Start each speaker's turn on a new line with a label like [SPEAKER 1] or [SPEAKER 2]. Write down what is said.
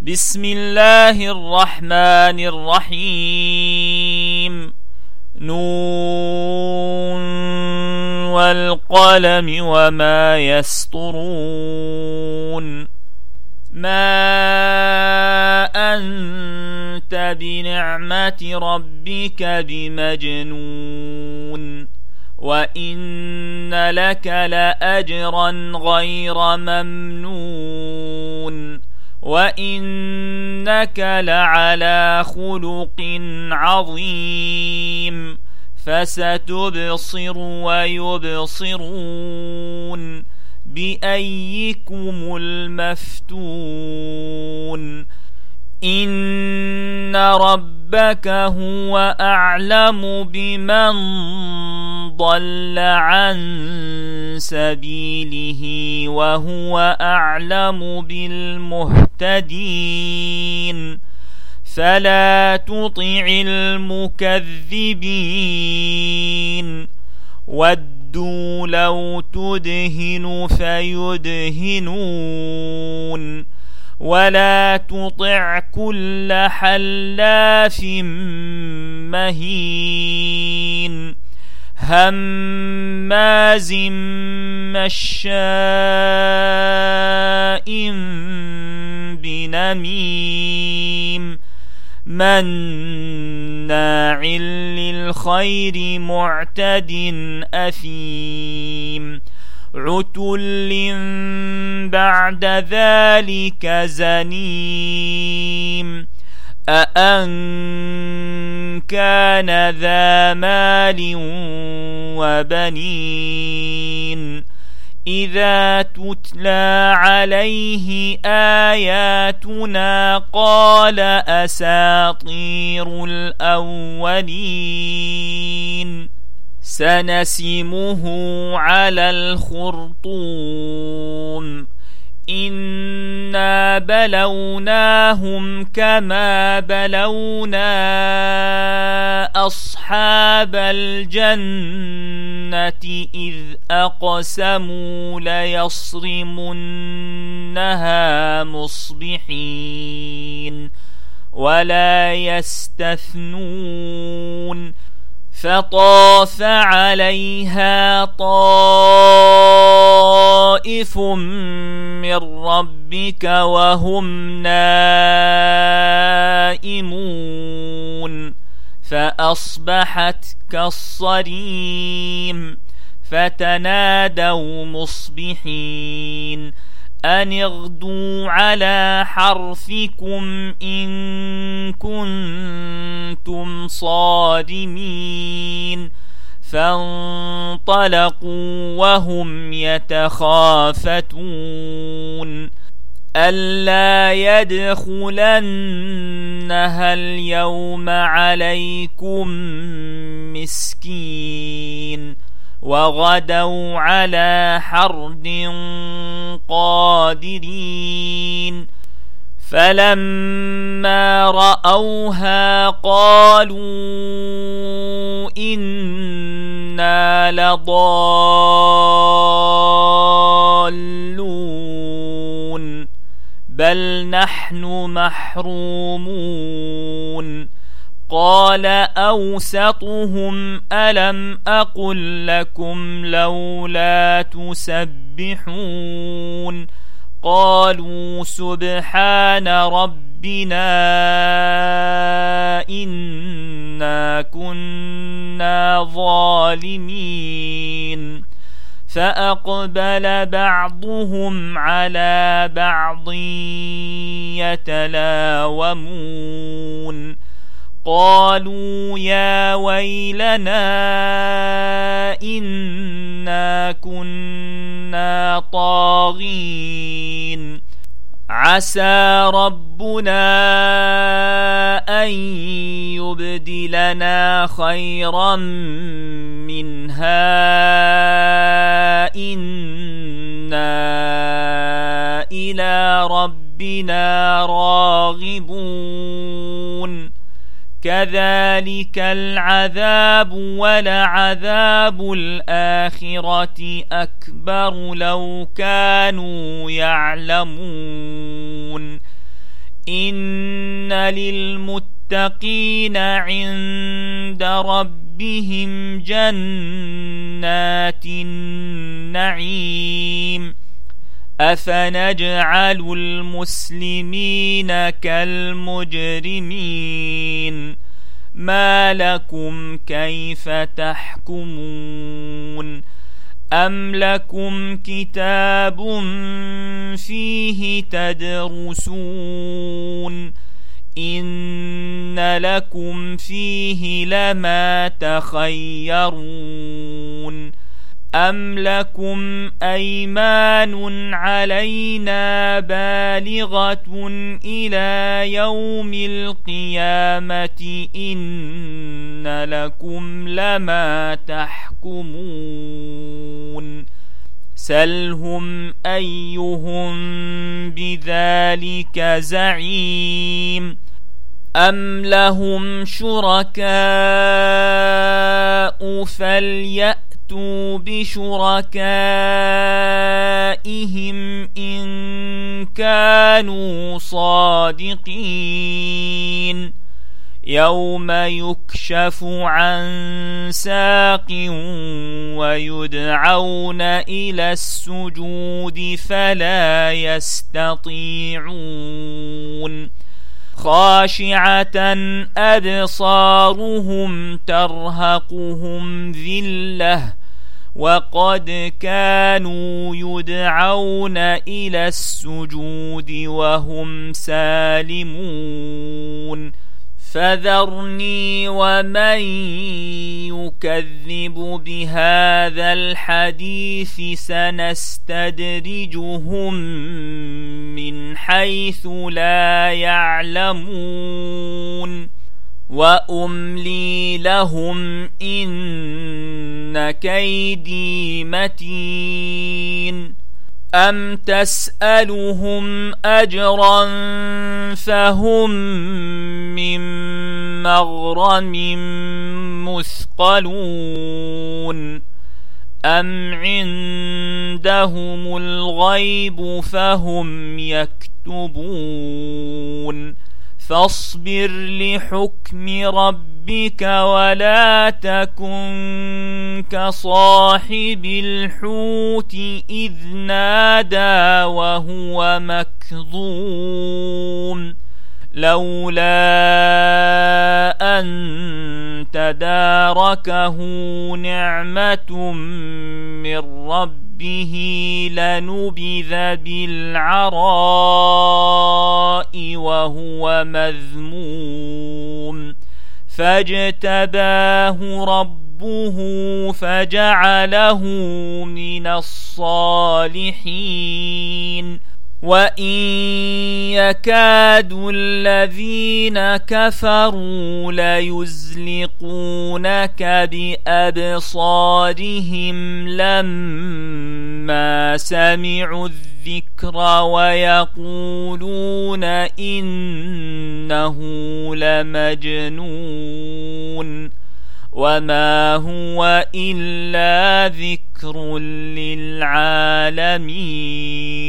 [SPEAKER 1] بسم الله الرحمن الرحيم. نون والقلم وما يسطرون. ما أنت بنعمة ربك بمجنون وإن لك لأجرا غير ممنون وإنك لعلى خلق عظيم. فستبصر ويبصرون بأيكم المفتون. إن ربك هو أعلم بمن ضل عن سبيله وهو أعلم بالمهتدين. فلا تطع المكذبين ودوا لو تدهن فيدهنون ولا تطع كل حلاف مهين هماز مشاء بنميم مناع للخير معتد أثيم عتل بعد ذلك زنيم. أأن كان ذا مال وبنين إذا تتلى عليه آياتنا قال أساطير الأولين. سنسمه على الخرطوم. إنا بلوناهم كما بلونا أصحاب الجنة إذ أقسموا ليصرمنها مصبحين ولا يستثنون. فطاف عليها طائف من ربك وهم نائمون فأصبحت كالصريم. فتنادوا مصبحين أن اغدوا على حرثكم إن كنتم صارمين. فانطلقوا وهم يتخافتون ألا يدخلنها اليوم عليكم مسكين وغدوا على حرد قادرين. فلما رأوها قالوا إنا لضالون بل نحن محرومون. قال أوسطهم ألم أقل لكم لولا تسبحون قالوا سبحان ربنا إنا كنا ظالمين. فأقبل بعضهم على بعض يتلاومون قالوا يا ويلنا إنا كنا طاغين. عسى ربنا أن يبدلنا خيرا منها إنا إلى ربنا راغبون. كذلك العذاب ولعذاب الآخرة أكبر لو كانوا يعلمون إن للمتقين عند ربهم جنات النعيم أفنجعل المسلمين كالمجرمين ما لكم كيف تحكمون أم لكم كتاب فيه تدرسون إن لكم فيه لما تخيرون أم لكم أيمان علينا بالغة إلى يوم القيامة إن لكم لما تحكمون سلهم أيهم بذلك زعيم أم لهم شركاء فليأتوا بشركائهم إن كانوا صادقين يوم يكشف عن ساق ويدعون إلى السجود فلا يستطيعون خاشعة أبصارهم ترهقهم ذلة وقد كانوا يدعون إلى السجود وهم سالمون فذرني ومن يكذب بهذا الحديث سنستدرجهم من حيث لا يعلمون وأملي لهم إن كيدي متين أم تسألهم أجرا فهم من مغرم مثقلون أم عندهم الغيب فهم يكتبون فاصبر لحكم ربك ولا تكن كصاحب الحوت إذ نادى وهو مكظوم لولا أن تداركه نعمة من ربه لنبذ بالعراء وهو مذموم فاجتباه ربه فجعله من الصالحين وإن يكاد الذين كفروا ليزلقونك بأبصارهم لما سمعوا الذكر ويقولون إنه لمجنون وما هو إلا ذكر للعالمين